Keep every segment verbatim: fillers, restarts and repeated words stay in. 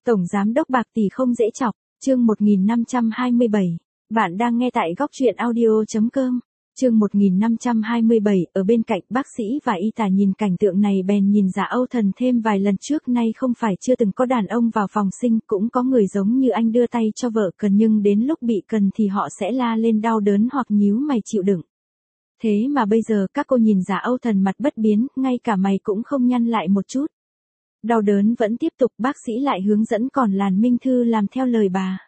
Tổng giám đốc bạc tỷ không dễ chọc, chương một nghìn năm trăm hai mươi bảy. Bạn đang nghe tại góc truyện audio chấm com. Chương một nghìn năm trăm hai mươi bảy, ở bên cạnh bác sĩ và y tá nhìn cảnh tượng này bèn nhìn Dạ Âu Thần thêm vài lần. Trước nay không phải chưa từng có đàn ông vào phòng sinh, cũng có người giống như anh đưa tay cho vợ cần, nhưng đến lúc bị cần thì họ sẽ la lên đau đớn hoặc nhíu mày chịu đựng. Thế mà bây giờ các cô nhìn Dạ Âu Thần mặt bất biến, ngay cả mày cũng không nhăn lại một chút. Đau đớn vẫn tiếp tục, bác sĩ lại hướng dẫn còn Làn Minh Thư làm theo lời bà.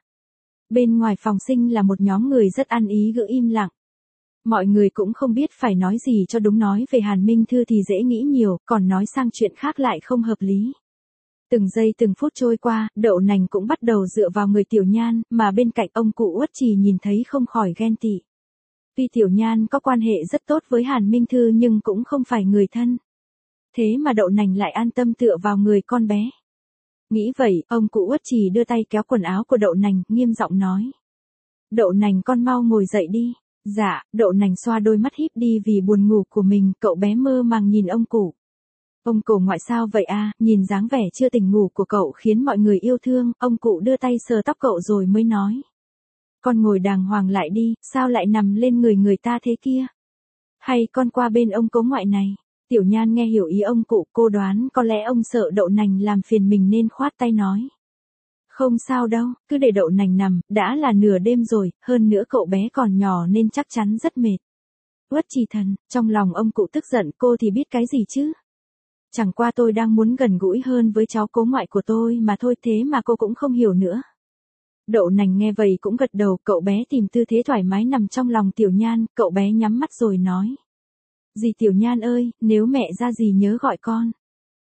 Bên ngoài phòng sinh là một nhóm người rất ăn ý ggiữ im lặng. Mọi người cũng không biết phải nói gì cho đúng, nói về Hàn Minh Thư thì dễ nghĩ nhiều, còn nói sang chuyện khác lại không hợp lý. Từng giây từng phút trôi qua, Đậu Nành cũng bắt đầu dựa vào người Tiểu Nhan, mà bên cạnh ông cụ Uất Trì nhìn thấy không khỏi ghen tị. Tuy Tiểu Nhan có quan hệ rất tốt với Hàn Minh Thư nhưng cũng không phải người thân. Thế mà Đậu Nành lại an tâm tựa vào người con bé. Nghĩ vậy, ông cụ Uất Trì đưa tay kéo quần áo của Đậu Nành, nghiêm giọng nói. Đậu Nành con mau ngồi dậy đi. Dạ, Đậu Nành xoa đôi mắt híp đi vì buồn ngủ của mình, cậu bé mơ màng nhìn ông cụ. Ông cụ ngoại sao vậy à, nhìn dáng vẻ chưa tỉnh ngủ của cậu khiến mọi người yêu thương, ông cụ đưa tay sờ tóc cậu rồi mới nói. Con ngồi đàng hoàng lại đi, sao lại nằm lên người người ta thế kia? Hay con qua bên ông cố ngoại này? Tiểu Nhan nghe hiểu ý ông cụ, cô đoán có lẽ ông sợ Đậu Nành làm phiền mình nên khoát tay nói. Không sao đâu, cứ để Đậu Nành nằm, đã là nửa đêm rồi, hơn nữa cậu bé còn nhỏ nên chắc chắn rất mệt. Uất Trì Thần, trong lòng ông cụ tức giận, cô thì biết cái gì chứ? Chẳng qua tôi đang muốn gần gũi hơn với cháu cố ngoại của tôi mà thôi, thế mà cô cũng không hiểu nữa. Đậu Nành nghe vậy cũng gật đầu, cậu bé tìm tư thế thoải mái nằm trong lòng Tiểu Nhan, cậu bé nhắm mắt rồi nói. Dì Tiểu Nhan ơi, nếu mẹ ra dì nhớ gọi con.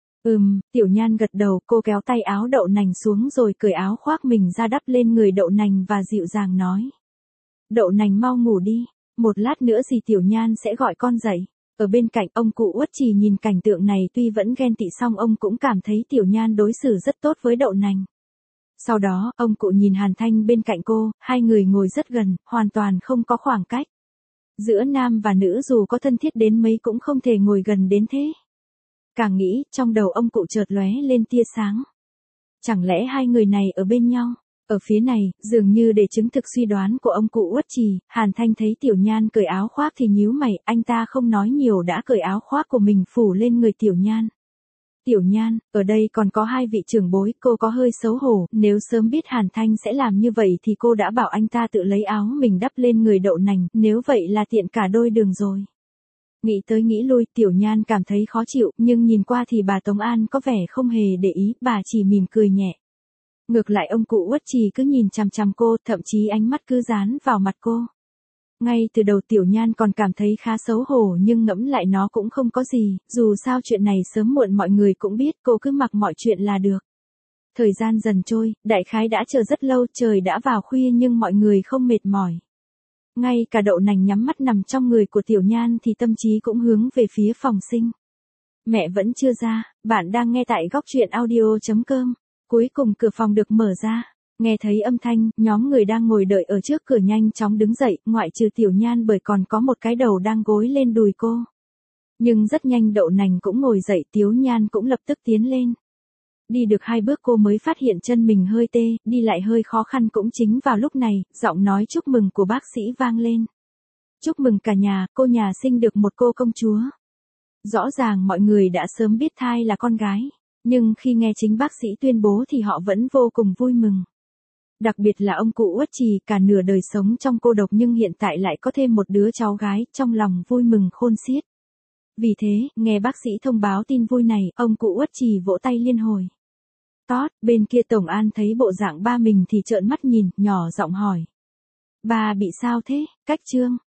Ừm, Tiểu Nhan gật đầu, cô kéo tay áo Đậu Nành xuống rồi cởi áo khoác mình ra đắp lên người Đậu Nành và dịu dàng nói. Đậu Nành mau ngủ đi, một lát nữa dì Tiểu Nhan sẽ gọi con dậy. Ở bên cạnh ông cụ Uất Trì nhìn cảnh tượng này tuy vẫn ghen tị song ông cũng cảm thấy Tiểu Nhan đối xử rất tốt với Đậu Nành. Sau đó, ông cụ nhìn Hàn Thanh bên cạnh cô, hai người ngồi rất gần, hoàn toàn không có khoảng cách. Giữa nam và nữ dù có thân thiết đến mấy cũng không thể ngồi gần đến thế. Càng nghĩ, trong đầu ông cụ chợt lóe lên tia sáng. Chẳng lẽ hai người này ở bên nhau? Ở phía này, dường như để chứng thực suy đoán của ông cụ Uất Trì, Hàn Thanh thấy Tiểu Nhan cởi áo khoác thì nhíu mày, anh ta không nói nhiều đã cởi áo khoác của mình phủ lên người Tiểu Nhan. Tiểu Nhan, ở đây còn có hai vị trưởng bối, cô có hơi xấu hổ, nếu sớm biết Hàn Thanh sẽ làm như vậy thì cô đã bảo anh ta tự lấy áo mình đắp lên người Đậu Nành, nếu vậy là tiện cả đôi đường rồi. Nghĩ tới nghĩ lui, Tiểu Nhan cảm thấy khó chịu, nhưng nhìn qua thì bà Tống An có vẻ không hề để ý, bà chỉ mỉm cười nhẹ. Ngược lại ông cụ Uất Trì cứ nhìn chằm chằm cô, thậm chí ánh mắt cứ dán vào mặt cô. Ngay từ đầu Tiểu Nhan còn cảm thấy khá xấu hổ nhưng ngẫm lại nó cũng không có gì, dù sao chuyện này sớm muộn mọi người cũng biết, cô cứ mặc mọi chuyện là được. Thời gian dần trôi, đại khái đã chờ rất lâu, trời đã vào khuya nhưng mọi người không mệt mỏi. Ngay cả Đậu Nành nhắm mắt nằm trong người của Tiểu Nhan thì tâm trí cũng hướng về phía phòng sinh. Mẹ vẫn chưa ra, bạn đang nghe tại góc truyện audio chấm com. Cuối cùng cửa phòng được mở ra. Nghe thấy âm thanh, nhóm người đang ngồi đợi ở trước cửa nhanh chóng đứng dậy, ngoại trừ Tiểu Nhan bởi còn có một cái đầu đang gối lên đùi cô. Nhưng rất nhanh Đậu Nành cũng ngồi dậy, Tiểu Nhan cũng lập tức tiến lên. Đi được hai bước cô mới phát hiện chân mình hơi tê, đi lại hơi khó khăn. Cũng chính vào lúc này, giọng nói chúc mừng của bác sĩ vang lên. Chúc mừng cả nhà, cô nhà sinh được một cô công chúa. Rõ ràng mọi người đã sớm biết thai là con gái, nhưng khi nghe chính bác sĩ tuyên bố thì họ vẫn vô cùng vui mừng. Đặc biệt là ông cụ Uất Trì, cả nửa đời sống trong cô độc nhưng hiện tại lại có thêm một đứa cháu gái, trong lòng vui mừng khôn xiết. Vì thế, nghe bác sĩ thông báo tin vui này, ông cụ Uất Trì vỗ tay liên hồi. Tót, bên kia Tổng An thấy bộ dạng ba mình thì trợn mắt nhìn, nhỏ giọng hỏi. Ba bị sao thế, Cách Trương?